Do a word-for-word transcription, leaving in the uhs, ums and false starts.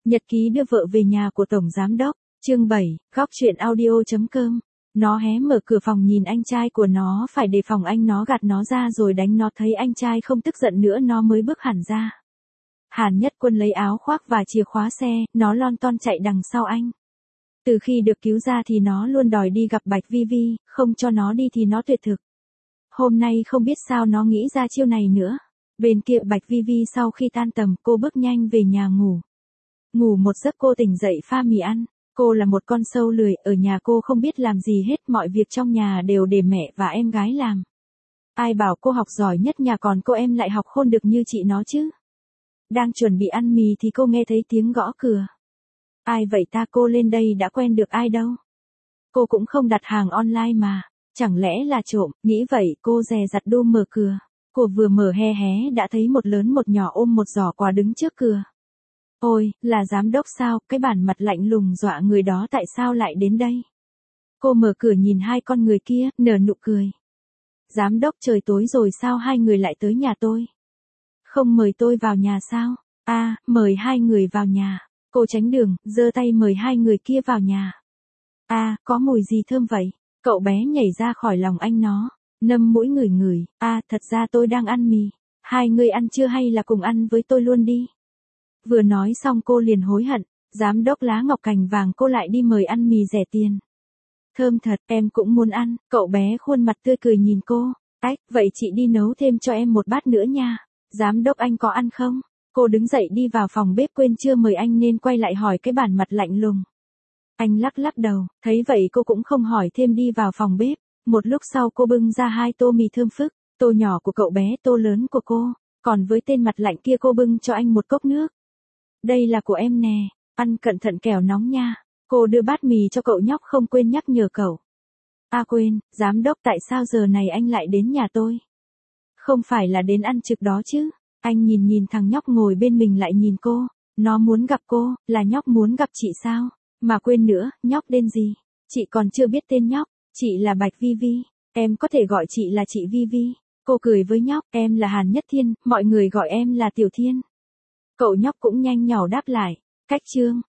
Nhật ký đưa vợ về nhà của Tổng Giám đốc, chương bảy, góc chuyện audio.com. Nó hé mở cửa phòng nhìn anh trai của nó, phải đề phòng anh nó gạt nó ra rồi đánh nó, thấy anh trai không tức giận nữa nó mới bước hẳn ra. Hàn Nhất Quân lấy áo khoác và chìa khóa xe, nó lon ton chạy đằng sau anh. Từ khi được cứu ra thì nó luôn đòi đi gặp Bạch Vi Vi, không cho nó đi thì nó tuyệt thực. Hôm nay không biết sao nó nghĩ ra chiêu này nữa. Bên kia Bạch Vi Vi sau khi tan tầm cô bước nhanh về nhà ngủ. Ngủ một giấc cô tỉnh dậy pha mì ăn. Cô là một con sâu lười, ở nhà cô không biết làm gì hết, mọi việc trong nhà đều để mẹ và em gái làm. Ai bảo cô học giỏi nhất nhà, còn cô em lại học khôn được như chị nó chứ. Đang chuẩn bị ăn mì thì cô nghe thấy tiếng gõ cửa. Ai vậy ta, cô lên đây đã quen được ai đâu. Cô cũng không đặt hàng online mà, chẳng lẽ là trộm, nghĩ vậy cô dè dặt đô mở cửa. Cô vừa mở hé hé đã thấy một lớn một nhỏ ôm một giỏ quà đứng trước cửa. Ôi, là giám đốc sao, cái bản mặt lạnh lùng dọa người đó tại sao lại đến đây? Cô mở cửa nhìn hai con người kia, nở nụ cười. Giám đốc, trời tối rồi sao hai người lại tới nhà tôi? Không mời tôi vào nhà sao? À, mời hai người vào nhà. Cô tránh đường, giơ tay mời hai người kia vào nhà. À, có mùi gì thơm vậy? Cậu bé nhảy ra khỏi lòng anh nó, nâm mũi ngửi ngửi. À, thật ra tôi đang ăn mì. Hai người ăn chưa hay là cùng ăn với tôi luôn đi? Vừa nói xong cô liền hối hận, giám đốc lá ngọc cành vàng cô lại đi mời ăn mì rẻ tiền. Thơm thật, em cũng muốn ăn, cậu bé khuôn mặt tươi cười nhìn cô. Ách, vậy chị đi nấu thêm cho em một bát nữa nha. Giám đốc, anh có ăn không? Cô đứng dậy đi vào phòng bếp, quên chưa mời anh nên quay lại hỏi cái bản mặt lạnh lùng. Anh lắc lắc đầu, thấy vậy cô cũng không hỏi thêm, đi vào phòng bếp. Một lúc sau cô bưng ra hai tô mì thơm phức, tô nhỏ của cậu bé, tô lớn của cô, còn với tên mặt lạnh kia cô bưng cho anh một cốc nước. Đây là của em nè, ăn cẩn thận kẻo nóng nha. Cô đưa bát mì cho cậu nhóc, không quên nhắc nhở cậu. À quên, giám đốc, tại sao giờ này anh lại đến nhà tôi? Không phải là đến ăn trực đó chứ? Anh nhìn nhìn thằng nhóc ngồi bên mình lại nhìn cô. Nó muốn gặp cô, là nhóc muốn gặp chị sao? Mà quên nữa, nhóc tên gì? Chị còn chưa biết tên nhóc, chị là Bạch Vi Vi, em có thể gọi chị là chị Vi Vi. Cô cười với nhóc, em là Hàn Nhất Thiên, mọi người gọi em là Tiểu Thiên. Cậu nhóc cũng nhanh nhỏ đáp lại, cách chương.